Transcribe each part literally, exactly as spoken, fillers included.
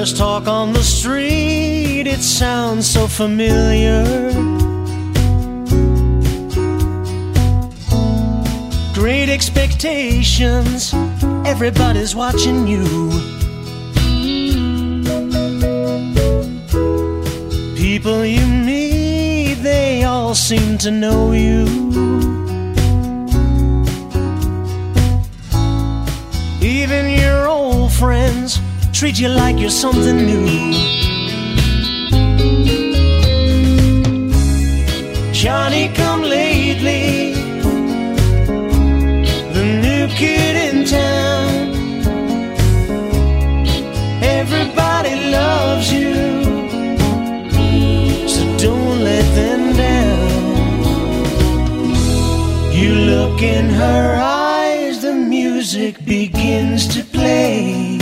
There's talk on the street, it sounds so familiar. Great expectations, everybody's watching you. People you meet, they all seem to know you. Even your old friends treat you like you're something new. Johnny come lately, the new kid in town. Everybody loves you, so don't let them down. You look in her eyes, the music begins to play.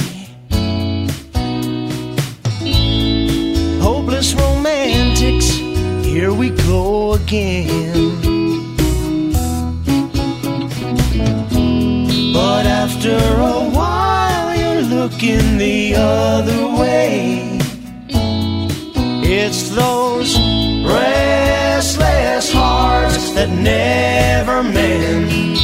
Hopeless romantics, here we go again. But after a while you're looking the other way. It's those restless hearts that never mend.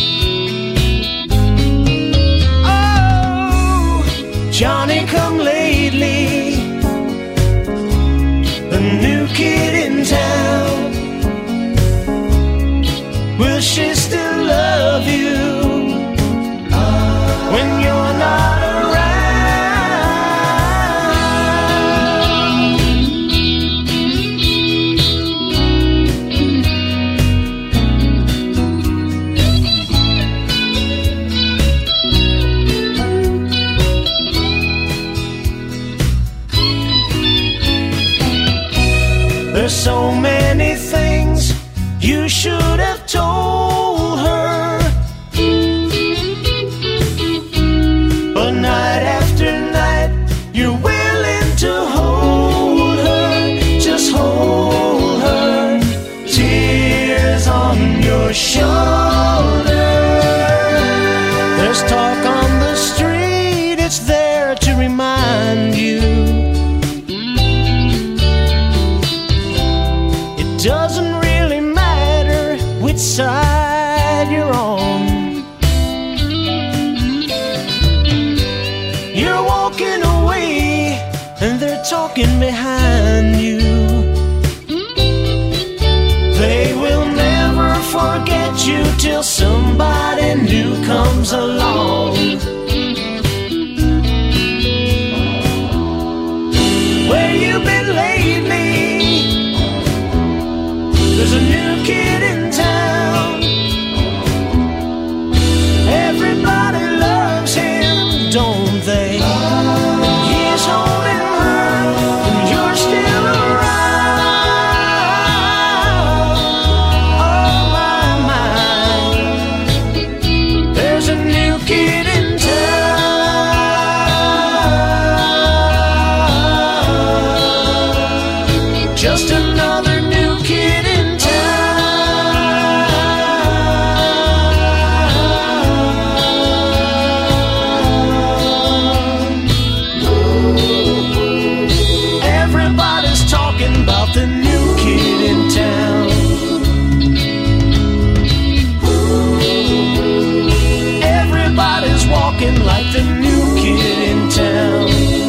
Oh, Johnny come lately, the new kid in town. Will she still love you when you're not around? There's so many things you should have told her, but night after night you're willing to hold her. Just hold her, tears on your shoulder. There's talk on the street, it's there to remind you. It doesn't really matter which side you're on. You're walking away and they're talking behind you. They will never forget you till somebody new comes along. Where you been lately? There's a new kid in town. Everybody loves him, don't they? He's holding her and you're still around. Oh my, my, there's a new kid in town. Just another new kid in about the new kid in town. Everybody's walking like the new kid in town.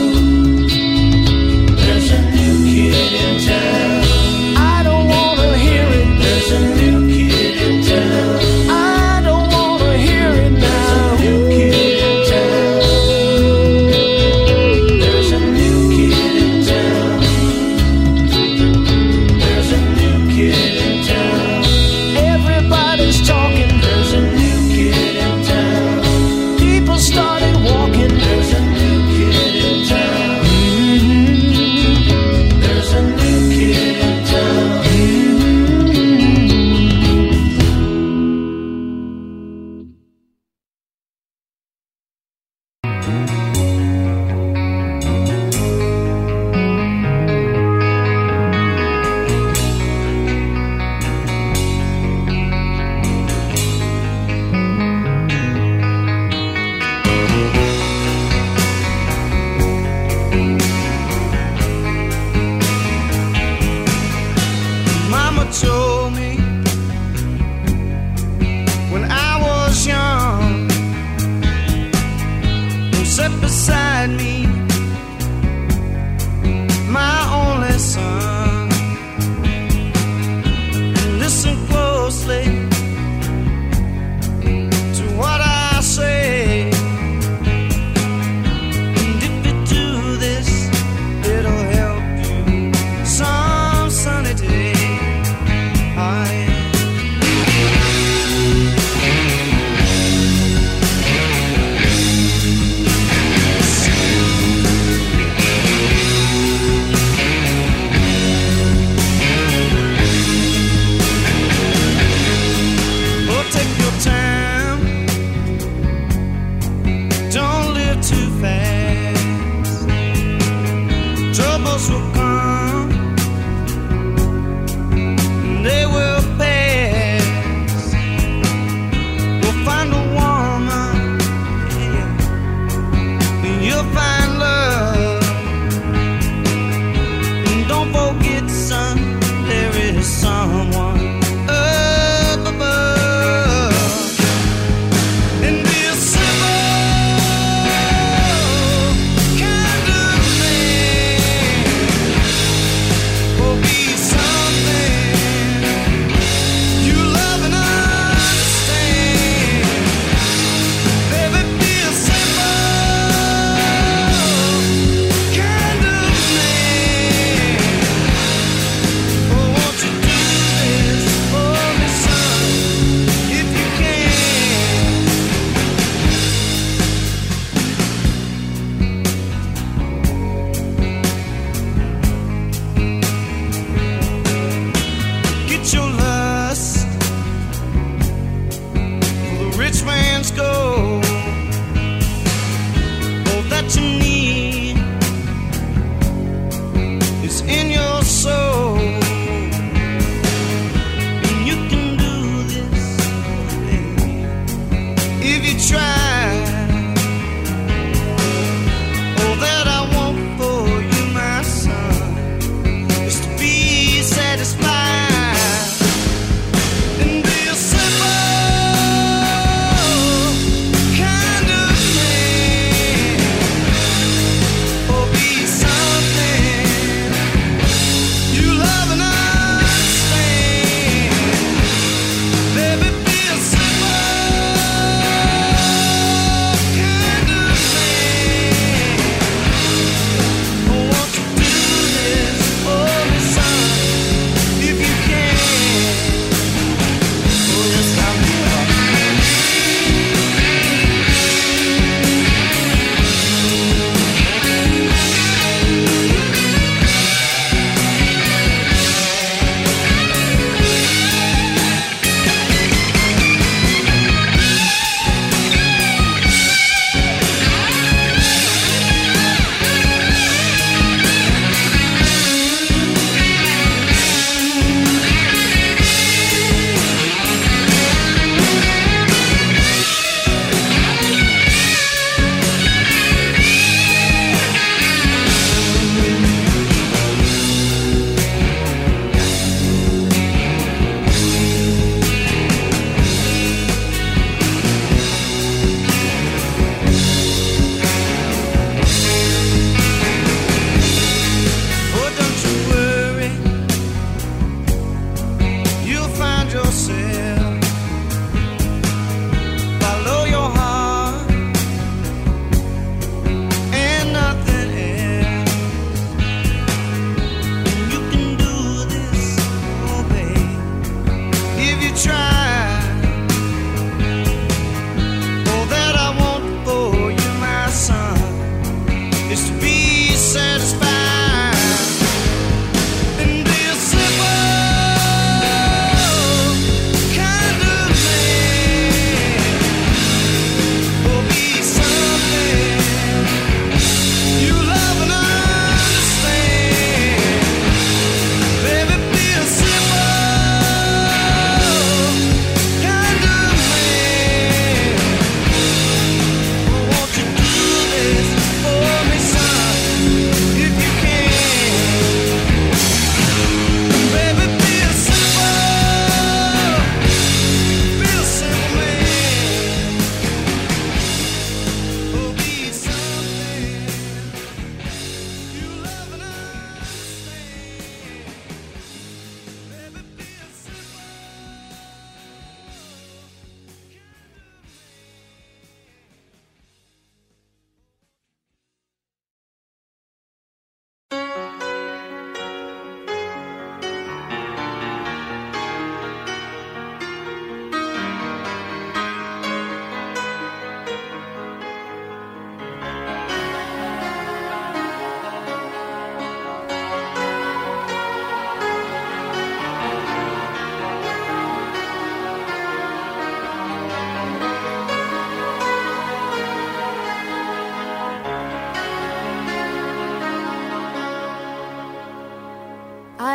There's a new kid in town. I don't wanna hear it. There's a new kid in town. I don't wanna hear it now. There's a new kid in town. There's a new kid in town. Kid in town. Everybody's talking, there's a new kid in town. People started walking, there's a new kid in town. Mm-hmm. There's a new kid in town. sit beside me, my only son. Listen closely to what I say. And if you do this, it'll help you some sunny day. I will come, they will pass. We'll find a woman, yeah, and you'll find love. And don't forget, son, there is someone up above. And be a simple kind of man. Be something you love and understand. Baby, be a simple kind of man. Oh, won't you do this for me, son, if you your lust for the rich man's gold, all that you need is in your soul. And you can do this, baby, if you try. All that I want for you, my son, is to be satisfied.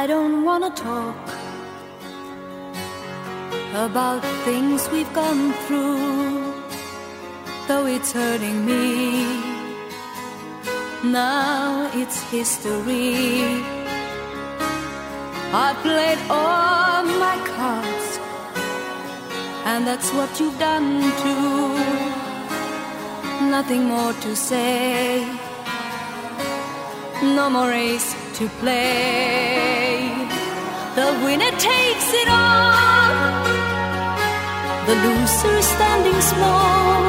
don't wanna talk about things we've gone through, though it's hurting me. Now it's history. I played all my cards, and that's what you've done too. Nothing more to say, no more race to play. The winner takes it all, the loser standing small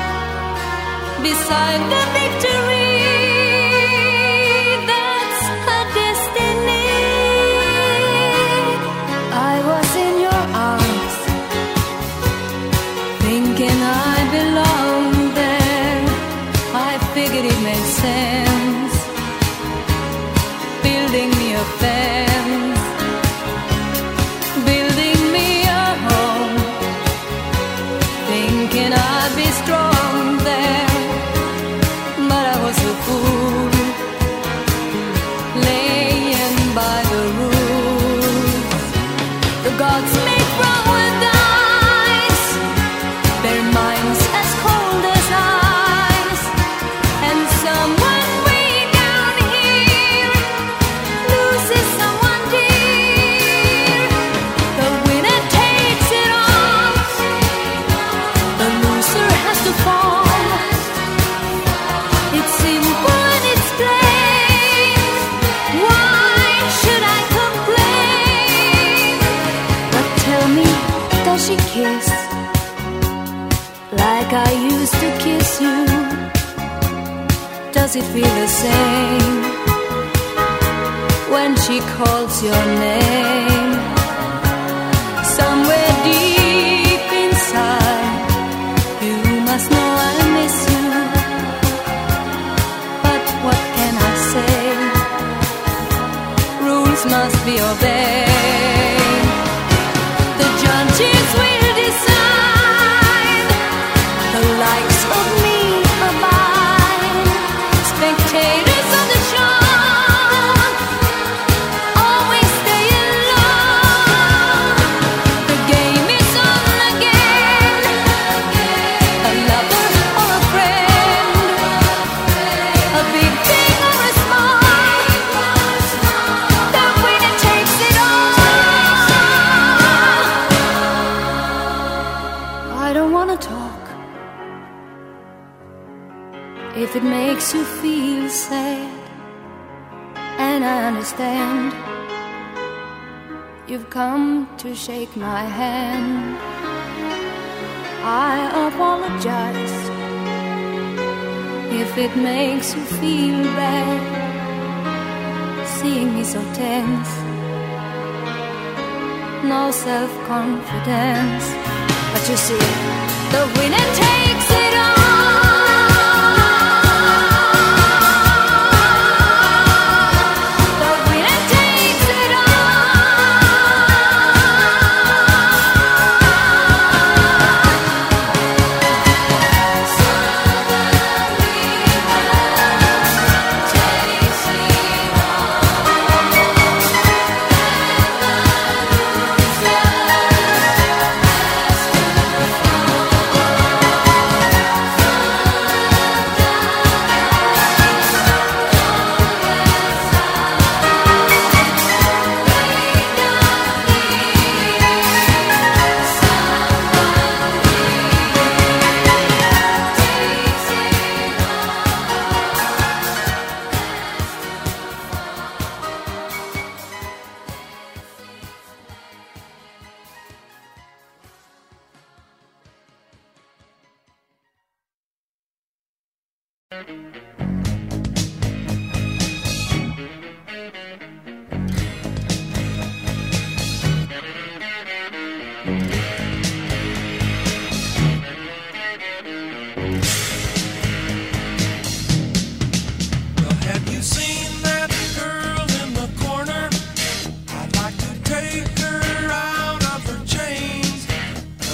beside the victory. That's her destiny. I was in your arms, thinking I belonged there. I figured it made sense, building me a fence, building me a home, thinking I'd be strong there. But I was a fool, laying by the rules. The gods make wrong with eyes, their minds as cold as ice, and someone way down here loses someone dear. The winner takes it all, the loser has to fall. It's simple and it's plain. Why should I complain? But tell me, does she kiss like I used to kiss you? Does it feel the same when she calls your name? Somewhere deep inside, you must know I miss you. But what can I say? Rules must be obeyed. The judges will decide, the likes of me abide. Spectators of the show always stay alone. The game is on again, a lover or a friend, a big thing or a small, the winner takes it all. I don't wanna talk if it makes you feel sad, and I understand. You've come to shake my hand. I apologize if it makes you feel bad, seeing me so tense, no self-confidence. But you see, the winner takes it all. The winner takes it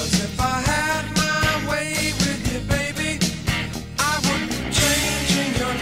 Changing your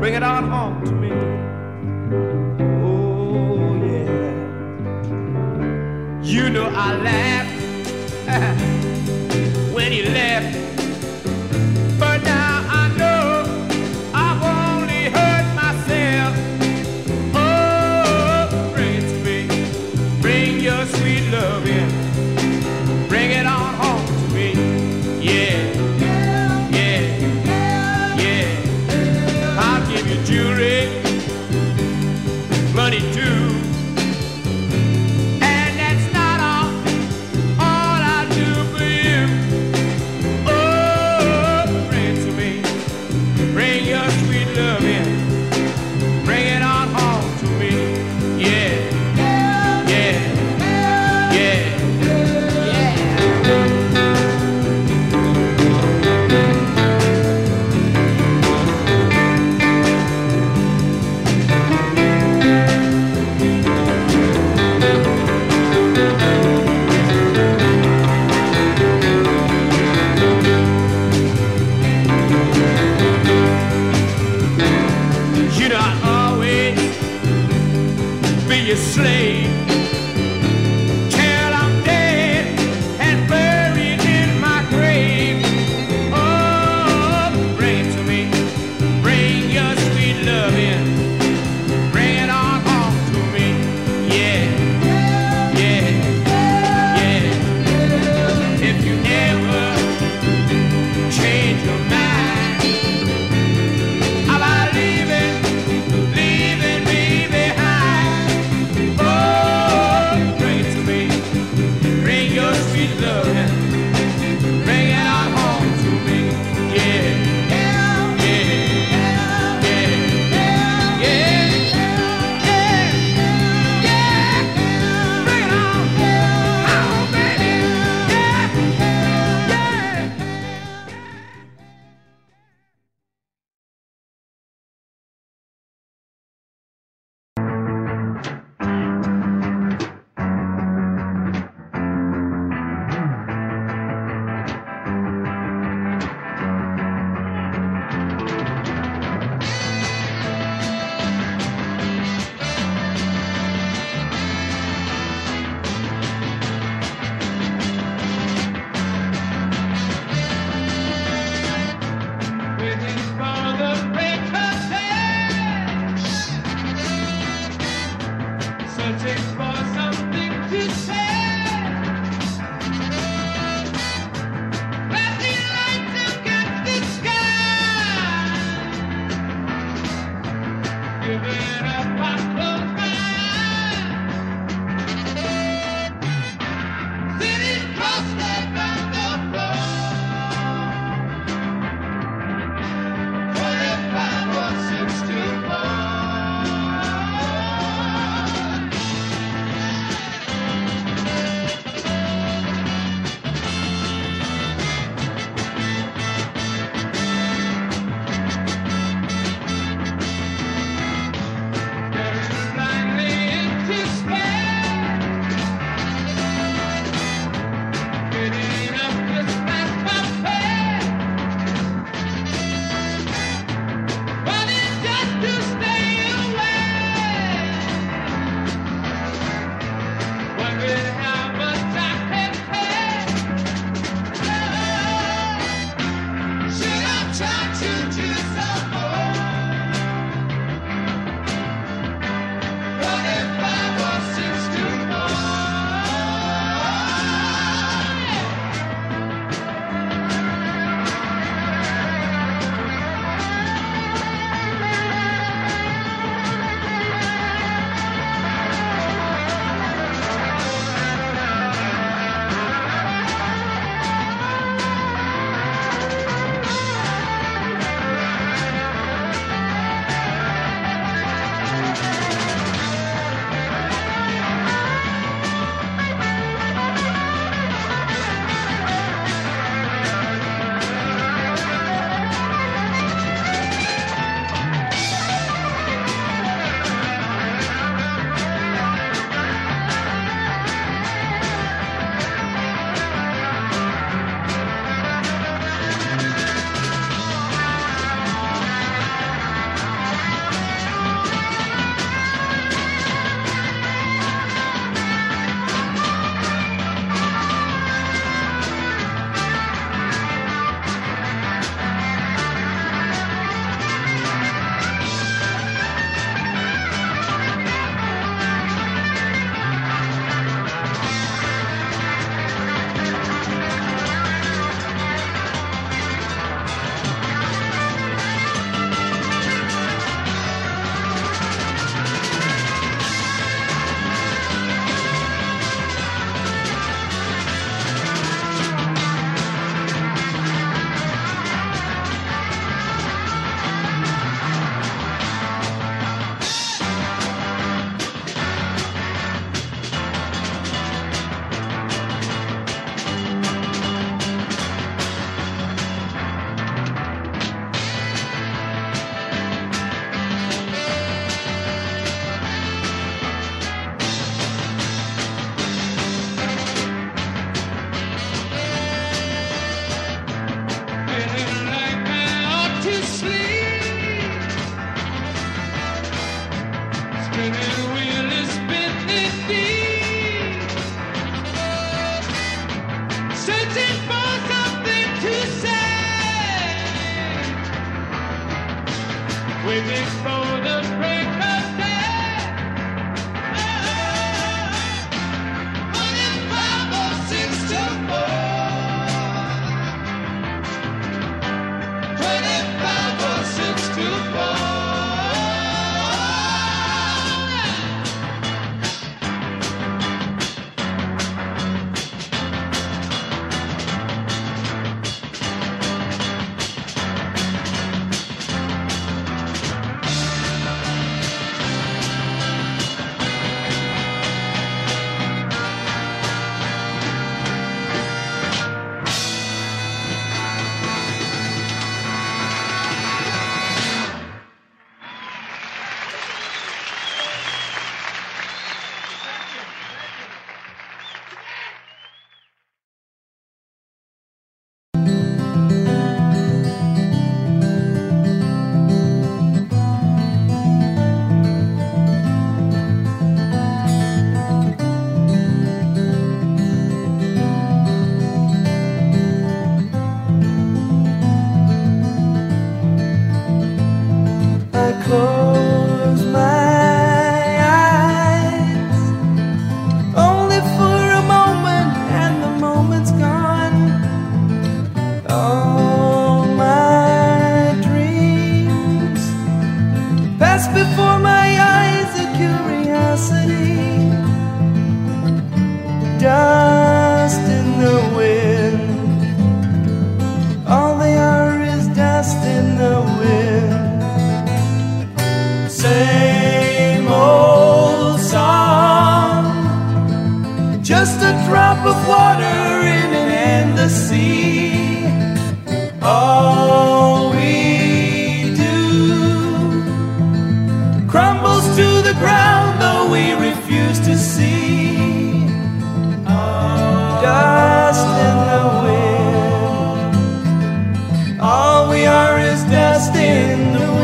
bring it on home to me. Oh yeah. You know I laughed when he left, but now I know I've only hurt myself. Oh, bring it to me, bring your sweet love in, bring it on home to me. Yeah, yeah, yeah. I'll give you jewelry, money too. And that's not all, all I do for you. Oh, bring it to me, bring your sweet love in, bring it on home to me. Yeah, yeah, yeah, yeah. You know I'll always be your slave till I'm dead and buried in my grave. Oh, bring it to me, bring your sweet love in, bring it on home to me. Yeah, yeah, yeah. If you ever change your mind about leaving, leaving me behind, oh, bring it to me, bring your sweet love in, bring it on home to me. Yeah, yeah, yeah, yeah, yeah, yeah. Bring it on home, baby. Yeah, yeah. Waiting for the break of day, searching for something to say. Flashing lights against the sky, giving up my close mind. Sitting prostrate on the floor. Twenty-five or six to four. There is a blind spinning wheel is spinning deep, searching for something to say, waiting for the break of day. Twenty-five or six to four. Twenty-five or six to four. Close my eyes, only for a moment, and the moment's gone. All my dreams pass before my eyes, a curiosity, dust in the wind. All they are is dust in the wind. Same old song, just a drop of water in an endless sea. All we do crumbles to the ground, though we refuse to see. Dust in the wind. All we are is dust in the wind.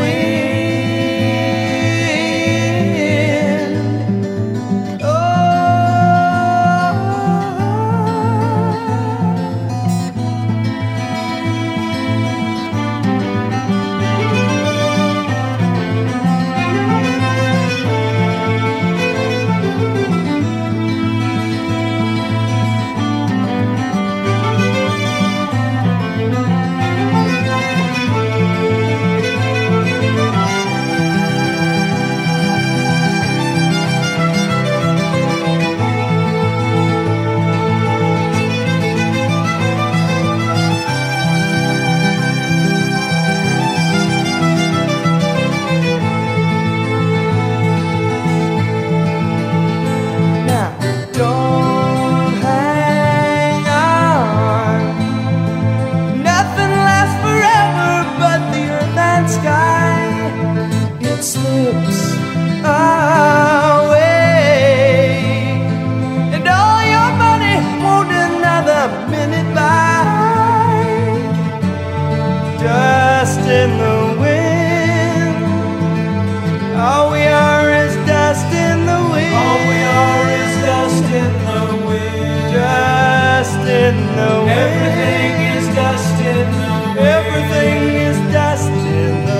Everything is dust in the wind. Everything is dust in the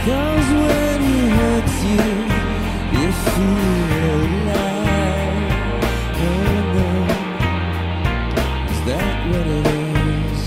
'Cause when he hurts you, you feel alive. Oh no, is that what it is?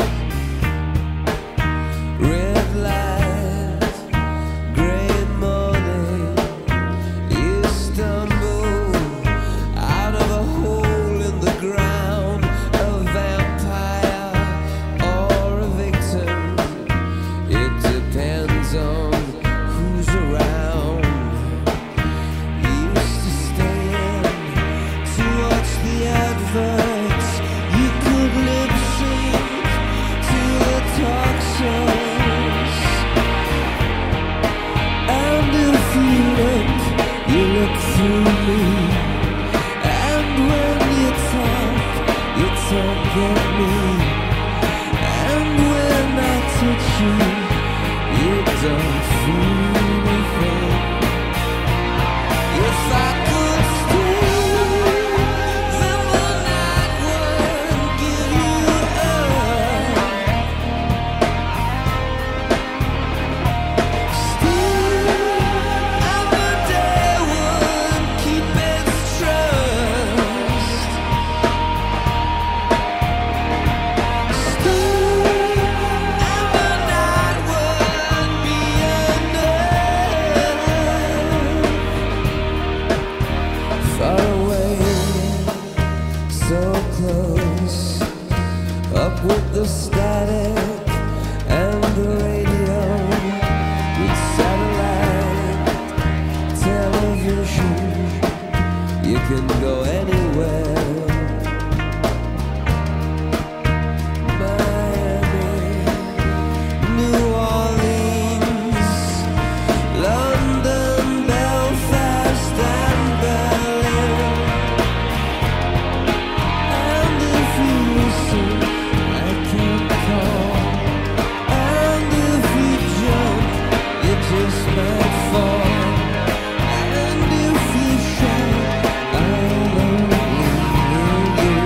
Red light, grey morning, you stumble out of a hole in the ground, a vampire or a victim. It depends on who's around. You used to stand to watch the adverts. You could lip sync to the talk shows. And if you look, you look through me. And when you talk, you talk at me. And when I touch you, you don't feel a thing. If I could stay, then the night would give you up. Stay, and the day would keep its trust. Stay, and the night would be enough. Far away, so close, up with the static and the radio, with satellite television, you can go anywhere. Miami, New Orleans, London, Belfast, and Berlin. And if you listen, I can call. And if you jump, you just might fall. And if you shout, I'll only hear you.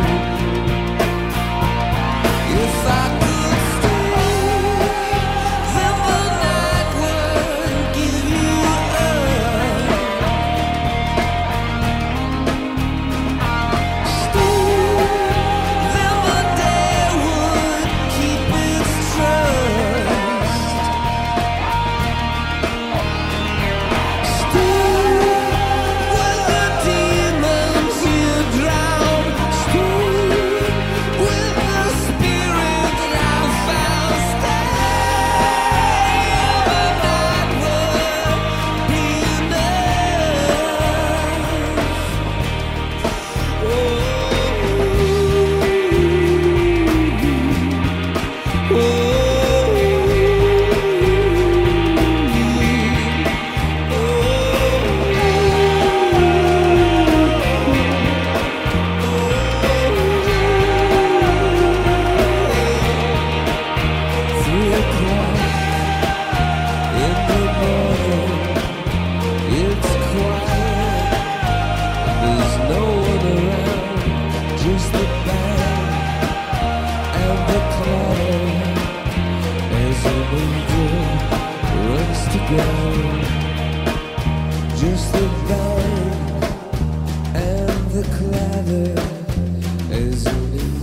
If I could stay, then the night would give you up. Stay, then the day would keep its trust. Stay, with the demons you drown. Stay, with the spirit that I found. Stay, the night would be three o'clock in the morning. It's quiet, there's no one around, just the band and the clatter as an angel runs to ground. Just the band and the clatter as an angel